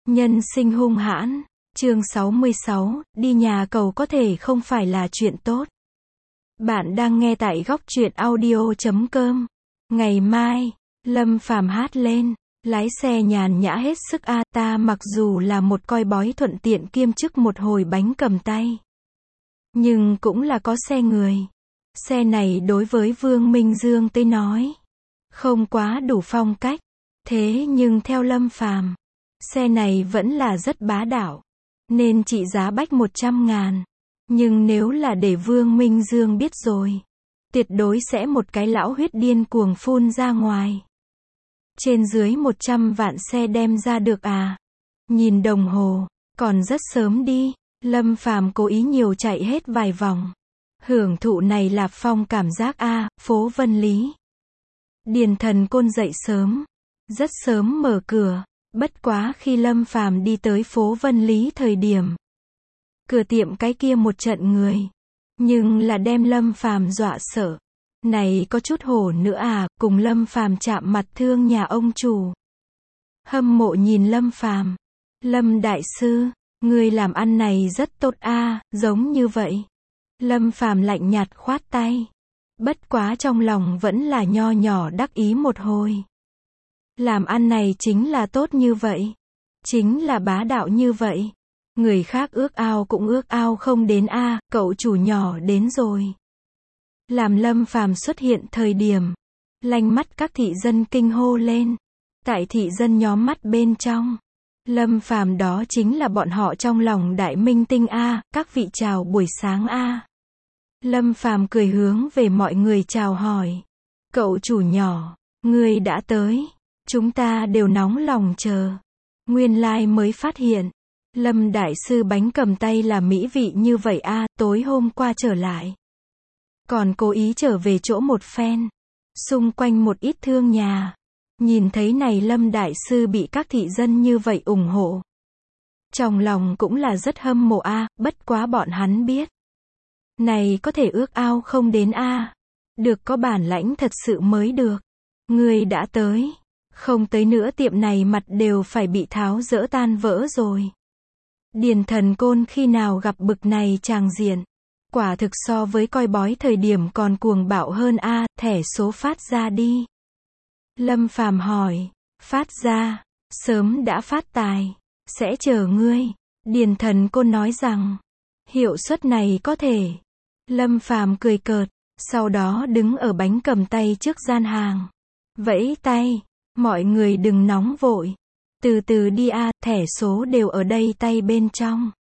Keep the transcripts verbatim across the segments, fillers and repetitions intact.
Nhân sinh hung hãn. Chương sáu mươi sáu, đi nhà cầu có thể không phải là chuyện tốt. Bạn đang nghe tại góc truyện audio chấm com. Ngày mai, Lâm Phàm hát lên, lái xe nhàn nhã hết sức a, ta mặc dù là một coi bói thuận tiện kiêm chức một hồi bánh cầm tay. Nhưng cũng là có xe người. Xe này đối với Vương Minh Dương tới nói, không quá đủ phong cách. Thế nhưng theo Lâm Phàm, xe này vẫn là rất bá đạo. Nên trị giá bách một trăm ngàn. Nhưng nếu là để Vương Minh Dương biết rồi, tuyệt đối sẽ một cái lão huyết điên cuồng phun ra ngoài. Trên dưới một trăm vạn xe đem ra được à? Nhìn đồng hồ, còn rất sớm đi. Lâm Phàm cố ý nhiều chạy hết vài vòng. Hưởng thụ này là phong cảm giác a, phố Vân Lý. Điền Thần Côn dậy sớm, rất sớm mở cửa. Bất quá khi Lâm Phàm đi tới phố Vân Lý thời điểm, cửa tiệm cái kia một trận người, nhưng là đem Lâm Phàm dọa sợ. Này có chút hổ nữa à, cùng Lâm Phàm chạm mặt thương nhà ông chủ. Hâm mộ nhìn Lâm Phàm. Lâm đại sư, người làm ăn này rất tốt a, giống như vậy. Lâm Phàm lạnh nhạt khoát tay. Bất quá trong lòng vẫn là nho nhỏ đắc ý một hồi. Làm ăn này chính là tốt như vậy. Chính là bá đạo như vậy. Người khác ước ao cũng ước ao không đến a, cậu chủ nhỏ đến rồi. Làm Lâm Phàm xuất hiện thời điểm, lanh mắt các thị dân kinh hô lên. Tại thị dân nhóm mắt bên trong, Lâm Phàm đó chính là bọn họ trong lòng đại minh tinh a, các vị chào buổi sáng a. Lâm Phàm cười hướng về mọi người chào hỏi. Cậu chủ nhỏ, người đã tới. Chúng ta đều nóng lòng chờ. Nguyên lai like mới phát hiện, Lâm đại sư bánh cầm tay là mỹ vị như vậy a, tối hôm qua trở lại. Còn cố ý trở về chỗ một phen. Xung quanh một ít thương nhà. Nhìn thấy này Lâm đại sư bị các thị dân như vậy ủng hộ. Trong lòng cũng là rất hâm mộ a, bất quá bọn hắn biết. Này có thể ước ao không đến a. Được có bản lãnh thật sự mới được. Người đã tới. Không tới nữa tiệm này mặt đều phải bị tháo dỡ tan vỡ rồi. Điền Thần Côn khi nào gặp bực này tràng diện. Quả thực so với coi bói thời điểm còn cuồng bạo hơn a, thẻ số phát ra đi. Lâm Phàm hỏi, phát ra, sớm đã phát tài, sẽ chờ ngươi. Điền Thần Côn nói rằng, hiệu suất này có thể. Lâm Phàm cười cợt, sau đó đứng ở bánh cầm tay trước gian hàng. Vẫy tay. Mọi người đừng nóng vội. Từ từ đi a, thẻ số đều ở đây tay bên trong.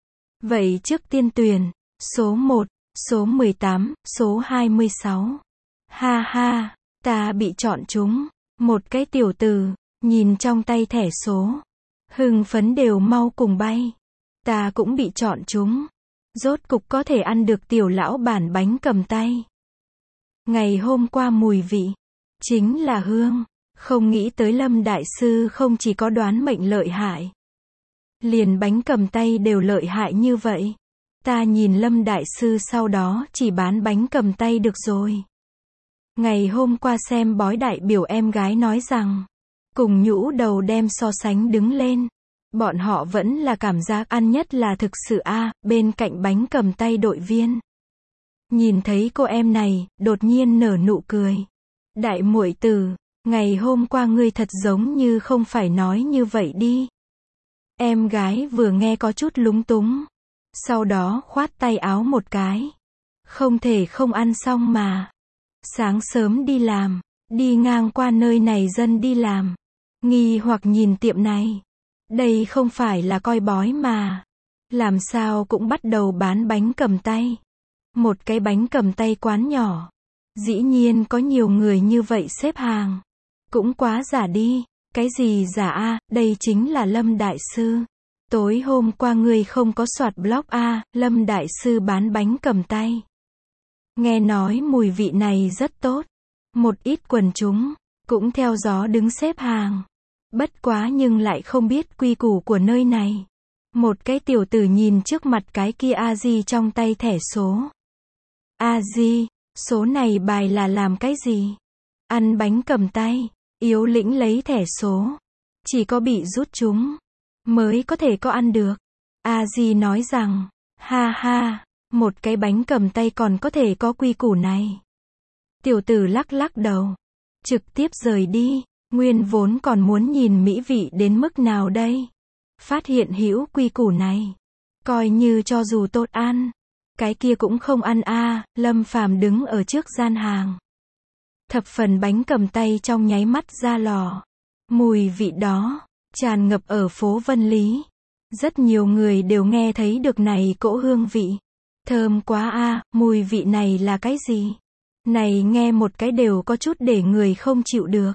Vậy trước tiên tuyển, số một, số mười tám, số hai mươi sáu. Ha ha, ta bị chọn trúng. Một cái tiểu tử, nhìn trong tay thẻ số. Hưng phấn đều mau cùng bay. Ta cũng bị chọn trúng. Rốt cục có thể ăn được tiểu lão bản bánh cầm tay. Ngày hôm qua mùi vị, chính là hương. Không nghĩ tới Lâm đại sư không chỉ có đoán mệnh lợi hại, liền bánh cầm tay đều lợi hại như vậy. Ta nhìn Lâm đại sư sau đó chỉ bán bánh cầm tay được rồi. Ngày hôm qua xem bói đại biểu em gái nói rằng, cùng nhũ đầu đem so sánh đứng lên. Bọn họ vẫn là cảm giác ăn nhất là thực sự a, bên cạnh bánh cầm tay đội viên. Nhìn thấy cô em này, đột nhiên nở nụ cười. Đại muội tử, ngày hôm qua ngươi thật giống như không phải nói như vậy đi. Em gái vừa nghe có chút lúng túng. Sau đó khoát tay áo một cái. Không thể không ăn xong mà. Sáng sớm đi làm, đi ngang qua nơi này dân đi làm. Nghi hoặc nhìn tiệm này. Đây không phải là coi bói mà. Làm sao cũng bắt đầu bán bánh cầm tay. Một cái bánh cầm tay quán nhỏ. Dĩ nhiên có nhiều người như vậy xếp hàng. Cũng quá giả đi. Cái gì giả a, đây chính là Lâm đại sư. Tối hôm qua ngươi không có soạt blog a, Lâm đại sư bán bánh cầm tay. Nghe nói mùi vị này rất tốt. Một ít quần chúng cũng theo gió đứng xếp hàng. Bất quá nhưng lại không biết quy củ của nơi này. Một cái tiểu tử nhìn trước mặt cái kia a di trong tay thẻ số. A di, số này bài là làm cái gì? Ăn bánh cầm tay. Yếu lĩnh lấy thẻ số. Chỉ có bị rút chúng. mới có thể có ăn được. A Di nói rằng, ha ha, một cái bánh cầm tay còn có thể có quy củ này. Tiểu tử lắc lắc đầu, trực tiếp rời đi, nguyên vốn còn muốn nhìn mỹ vị đến mức nào đây. Phát hiện hữu quy củ này, coi như cho dù tốt ăn, cái kia cũng không ăn a. Lâm Phàm đứng ở trước gian hàng. Thập phần bánh cầm tay trong nháy mắt ra lò. Mùi vị đó, tràn ngập ở phố Vân Lý. Rất nhiều người đều nghe thấy được này cỗ hương vị. Thơm quá a, mùi vị này là cái gì? Này nghe một cái đều có chút để người không chịu được.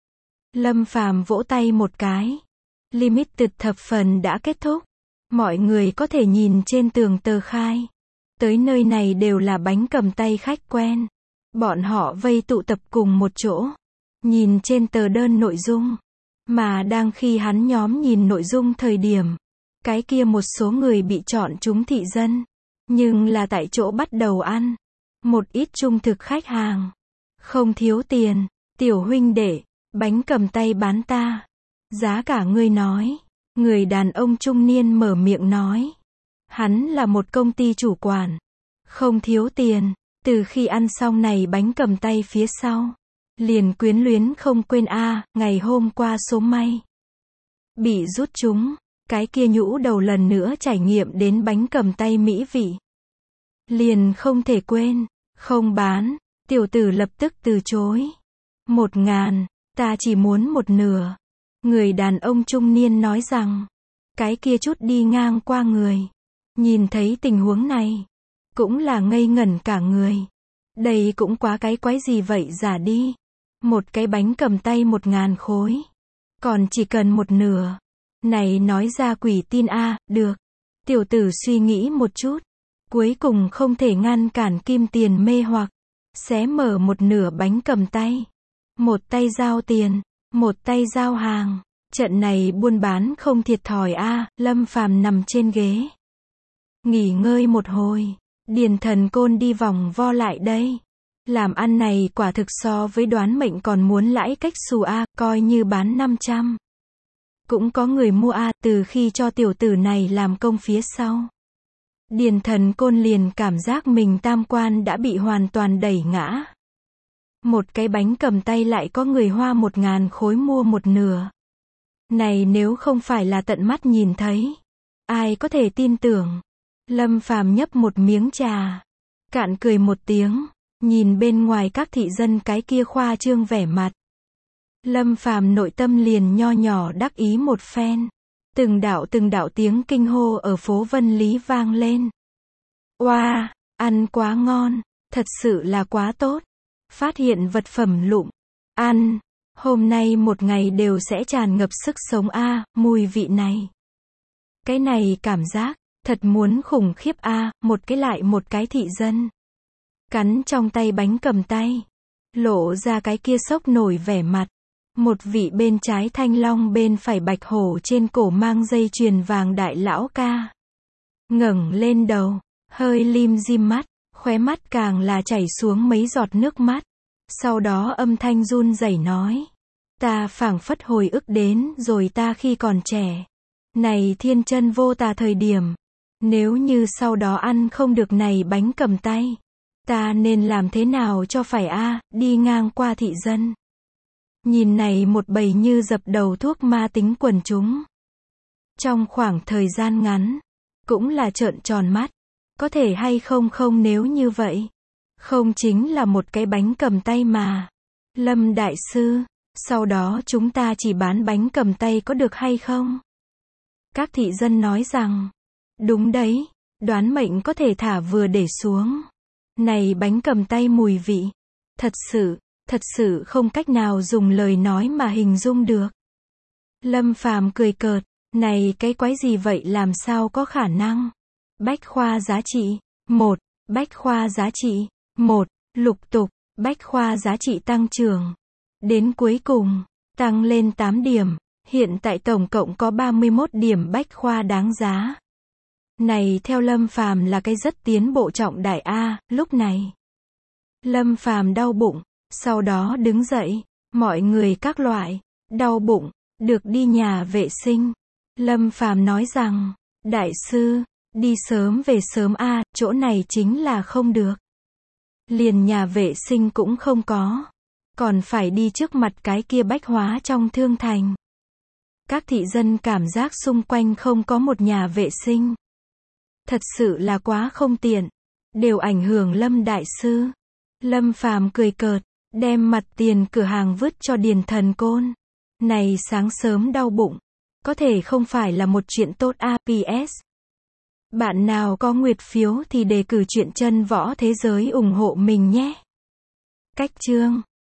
Lâm Phàm vỗ tay một cái. Limited thập phần đã kết thúc. Mọi người có thể nhìn trên tường tờ khai. Tới nơi này đều là bánh cầm tay khách quen. Bọn họ vây tụ tập cùng một chỗ. Nhìn trên tờ đơn nội dung. Mà đang khi hắn nhóm nhìn nội dung thời điểm, cái kia một số người bị chọn chúng thị dân. Nhưng là tại chỗ bắt đầu ăn. Một ít trung thực khách hàng. Không thiếu tiền. Tiểu huynh đệ, bánh cầm tay bán ta. Giá cả ngươi nói. Người đàn ông trung niên mở miệng nói. Hắn là một công ty chủ quản. Không thiếu tiền. Từ khi ăn xong này bánh cầm tay phía sau. Liền quyến luyến không quên a. Ngày hôm qua số may bị rút chúng. Cái kia nhũ đầu lần nữa trải nghiệm đến bánh cầm tay mỹ vị. Liền không thể quên. Không bán. Tiểu tử lập tức từ chối. Một ngàn. Ta chỉ muốn một nửa. Người đàn ông trung niên nói rằng. Cái kia chút đi ngang qua người. Nhìn thấy tình huống này. Cũng là ngây ngẩn cả người. Đây cũng quá cái quái gì vậy giả đi. Một cái bánh cầm tay một ngàn khối. Còn chỉ cần một nửa. Này nói ra quỷ tin a, được. Tiểu tử suy nghĩ một chút. Cuối cùng không thể ngăn cản kim tiền mê hoặc. Xé mở một nửa bánh cầm tay. Một tay giao tiền. Một tay giao hàng. Trận này buôn bán không thiệt thòi a. Lâm Phàm nằm trên ghế. Nghỉ ngơi một hồi. Điền Thần Côn đi vòng vo lại đây. Làm ăn này quả thực so với đoán mệnh còn muốn lãi cách xù a. Coi như bán năm trăm. Cũng có người mua a. Từ khi cho tiểu tử này làm công phía sau. Điền Thần Côn liền cảm giác mình tam quan đã bị hoàn toàn đẩy ngã. Một cái bánh cầm tay lại có người hoa một ngàn khối mua một nửa. Này nếu không phải là tận mắt nhìn thấy. Ai có thể tin tưởng. Lâm Phàm nhấp một miếng trà. Cạn cười một tiếng. Nhìn bên ngoài các thị dân cái kia khoa trương vẻ mặt. Lâm Phàm nội tâm liền nho nhỏ đắc ý một phen. Từng đạo từng đạo tiếng kinh hô ở phố Vân Lý vang lên. Oa, wow, ăn quá ngon, thật sự là quá tốt. Phát hiện vật phẩm lụm, ăn, hôm nay một ngày đều sẽ tràn ngập sức sống a, mùi vị này. Cái này cảm giác, thật muốn khủng khiếp a, một cái lại một cái thị dân. Cắn trong tay bánh cầm tay, lộ ra cái kia sốc nổi vẻ mặt. Một vị bên trái thanh long bên phải bạch hổ trên cổ mang dây chuyền vàng đại lão ca. Ngẩng lên đầu, hơi lim dim mắt, khóe mắt càng là chảy xuống mấy giọt nước mắt. Sau đó âm thanh run rẩy nói. Ta phảng phất hồi ức đến rồi ta khi còn trẻ. Này thiên chân vô tà thời điểm. Nếu như sau đó ăn không được này bánh cầm tay. Ta nên làm thế nào cho phải a, đi ngang qua thị dân. Nhìn này một bầy như dập đầu thuốc ma tính quần chúng. Trong khoảng thời gian ngắn, cũng là trợn tròn mắt. Có thể hay không không nếu như vậy. Không chính là một cái bánh cầm tay mà. Lâm Đại Sư, sau đó chúng ta chỉ bán bánh cầm tay có được hay không? Các thị dân nói rằng, đúng đấy, đoán mệnh có thể thả vừa để xuống. Này bánh cầm tay mùi vị, thật sự, thật sự không cách nào dùng lời nói mà hình dung được. Lâm Phàm cười cợt, này cái quái gì vậy làm sao có khả năng? Bách khoa giá trị, một, bách khoa giá trị, một, lục tục, bách khoa giá trị tăng trưởng. Đến cuối cùng, tăng lên tám điểm, hiện tại tổng cộng có ba mươi mốt điểm bách khoa đáng giá. Này theo Lâm Phàm là cái rất tiến bộ trọng đại a, lúc này. Lâm Phàm đau bụng, sau đó đứng dậy, mọi người các loại, đau bụng, được đi nhà vệ sinh. Lâm Phàm nói rằng, đại sư, đi sớm về sớm a, chỗ này chính là không được. Liền nhà vệ sinh cũng không có. Còn phải đi trước mặt cái kia bách hóa trong thương thành. Các thị dân cảm giác xung quanh không có một nhà vệ sinh. Thật sự là quá không tiện. Đều ảnh hưởng Lâm đại sư. Lâm Phàm cười cợt, đem mặt tiền cửa hàng vứt cho Điền Thần Côn. Này sáng sớm đau bụng. Có thể không phải là một chuyện tốt a. pê ét. Bạn nào có nguyệt phiếu thì đề cử chuyện chân võ thế giới ủng hộ mình nhé. Cách chương